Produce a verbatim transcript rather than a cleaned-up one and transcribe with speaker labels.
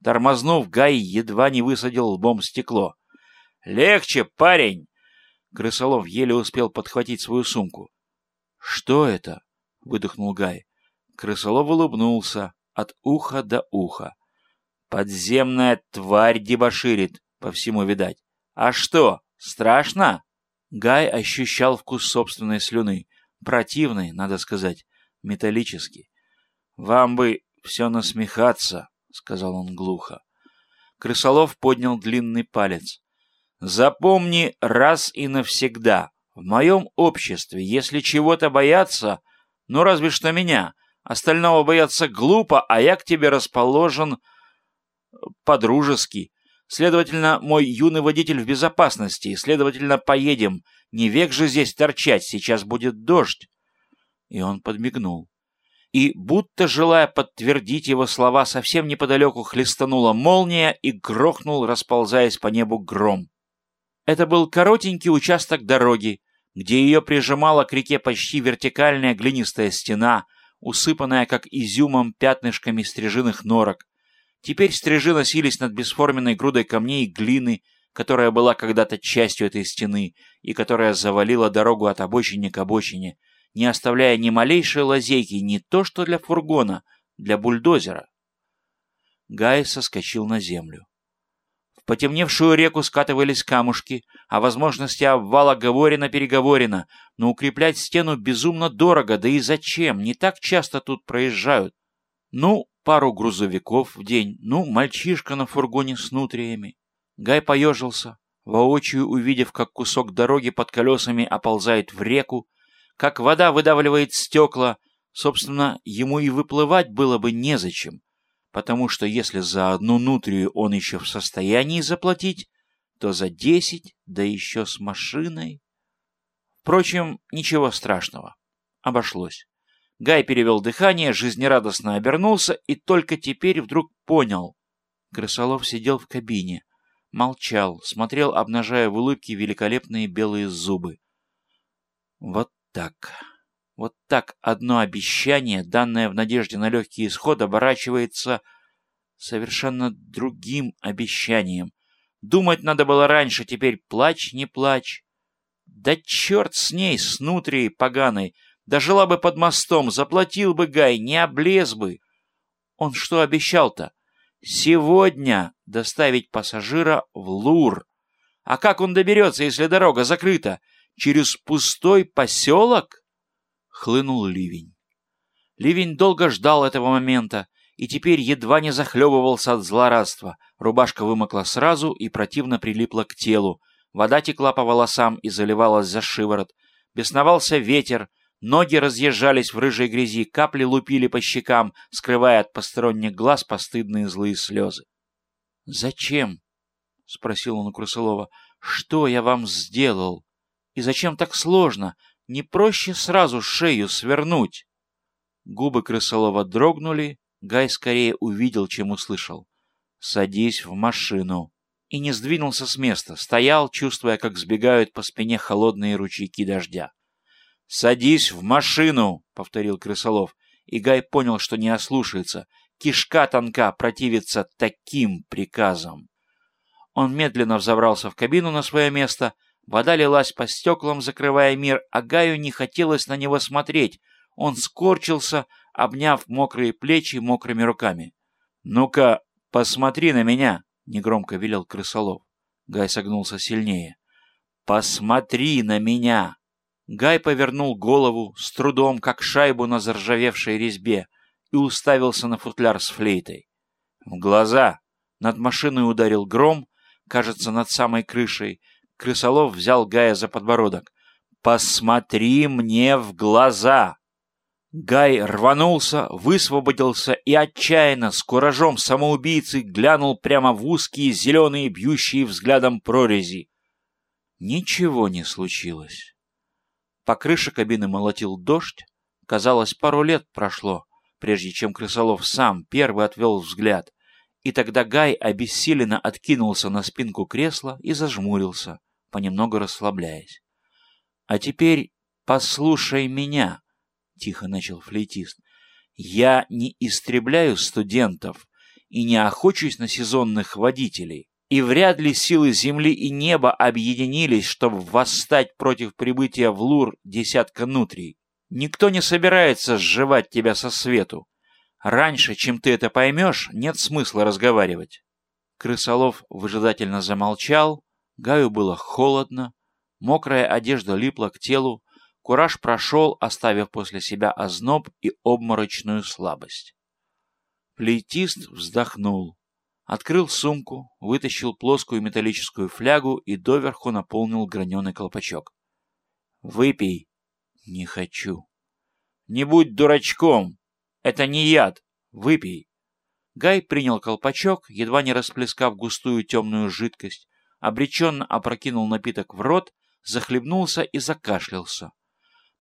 Speaker 1: Тормознув, Гай едва не высадил лбом стекло. «Легче, парень!» Крысолов еле успел подхватить свою сумку. «Что это?» — выдохнул Гай. Крысолов улыбнулся от уха до уха. «Подземная тварь дебоширит, по всему видать. А что, страшно?» Гай ощущал вкус собственной слюны. Противный, надо сказать, металлический. «Вам бы все насмехаться», — сказал он глухо. Крысолов поднял длинный палец. «Запомни раз и навсегда. В моем обществе, если чего-то бояться, ну разве что меня, остального бояться глупо, а я к тебе расположен по-дружески. Следовательно, мой юный водитель в безопасности, и, следовательно, поедем. Не век же здесь торчать, сейчас будет дождь». И он подмигнул. И, будто желая подтвердить его слова, совсем неподалеку хлестанула молния и грохнул, расползаясь по небу, гром. Это был коротенький участок дороги, где ее прижимала к реке почти вертикальная глинистая стена, усыпанная, как изюмом, пятнышками стрижиных норок. Теперь стрижи носились над бесформенной грудой камней и глины, которая была когда-то частью этой стены и которая завалила дорогу от обочины к обочине, не оставляя ни малейшей лазейки, не то что для фургона, для бульдозера. Гай соскочил на землю. В потемневшую реку скатывались камушки, о возможности обвала говорено-переговорено, но укреплять стену безумно дорого, да и зачем, не так часто тут проезжают. Ну, пару грузовиков в день, ну, мальчишка на фургоне с нутриями. Гай поежился, воочию увидев, как кусок дороги под колесами оползает в реку, как вода выдавливает стекла. Собственно, ему и выплывать было бы незачем, потому что если за одну нутрию он еще в состоянии заплатить, то за десять, да еще с машиной. Впрочем, ничего страшного. Обошлось. Гай перевел дыхание, жизнерадостно обернулся и только теперь вдруг понял. Крысолов сидел в кабине, молчал, смотрел, обнажая в улыбке великолепные белые зубы. Вот так. Вот так одно обещание, данное в надежде на легкий исход, оборачивается совершенно другим обещанием. Думать надо было раньше, теперь плачь, не плачь. Да черт с ней, с нутрией поганой. Дожила бы под мостом, заплатил бы Гай, не облез бы. Он что обещал-то? Сегодня доставить пассажира в Лур. А как он доберется, если дорога закрыта? Через пустой поселок? Хлынул ливень. Ливень долго ждал этого момента и теперь едва не захлебывался от злорадства. Рубашка вымокла сразу и противно прилипла к телу. Вода текла по волосам и заливалась за шиворот. Бесновался ветер. Ноги разъезжались в рыжей грязи, капли лупили по щекам, скрывая от посторонних глаз постыдные злые слезы. «Зачем?» — спросил он у Крысолова. «Что я вам сделал? И зачем так сложно? Не проще сразу шею свернуть?» Губы Крысолова дрогнули, Гай скорее увидел, чем услышал. «Садись в машину». И не сдвинулся с места, стоял, чувствуя, как сбегают по спине холодные ручейки дождя. «Садись в машину!» — повторил Крысолов, и Гай понял, что не ослушается. Кишка тонка противится таким приказам. Он медленно взобрался в кабину на свое место, вода лилась по стеклам, закрывая мир, а Гаю не хотелось на него смотреть. Он скорчился, обняв мокрые плечи мокрыми руками. «Ну-ка, посмотри на меня!» — негромко велел Крысолов. Гай согнулся сильнее. «Посмотри на меня!» Гай повернул голову, с трудом, как шайбу на заржавевшей резьбе, и уставился на футляр с флейтой. В глаза! Над машиной ударил гром, кажется, над самой крышей. Крысолов взял Гая за подбородок. «Посмотри мне в глаза!» Гай рванулся, высвободился и отчаянно, с куражом самоубийцы, глянул прямо в узкие, зеленые, бьющие взглядом прорези. Ничего не случилось. По крыше кабины молотил дождь. Казалось, пару лет прошло, прежде чем Крысолов сам первый отвел взгляд. И тогда Гай обессиленно откинулся на спинку кресла и зажмурился, понемногу расслабляясь. «А теперь послушай меня», — тихо начал флейтист. «Я не истребляю студентов и не охочусь на сезонных водителей. И вряд ли силы земли и неба объединились, чтобы восстать против прибытия в Лур десятка нутрий. Никто не собирается сживать тебя со свету. Раньше, чем ты это поймешь, нет смысла разговаривать». Крысолов выжидательно замолчал, Гаю было холодно, мокрая одежда липла к телу, кураж прошел, оставив после себя озноб и обморочную слабость. Флейтист вздохнул, открыл сумку, вытащил плоскую металлическую флягу и доверху наполнил граненый колпачок. «Выпей». «Не хочу». «Не будь дурачком. Это не яд. Выпей». Гай принял колпачок, едва не расплескав густую темную жидкость, обреченно опрокинул напиток в рот, захлебнулся и закашлялся.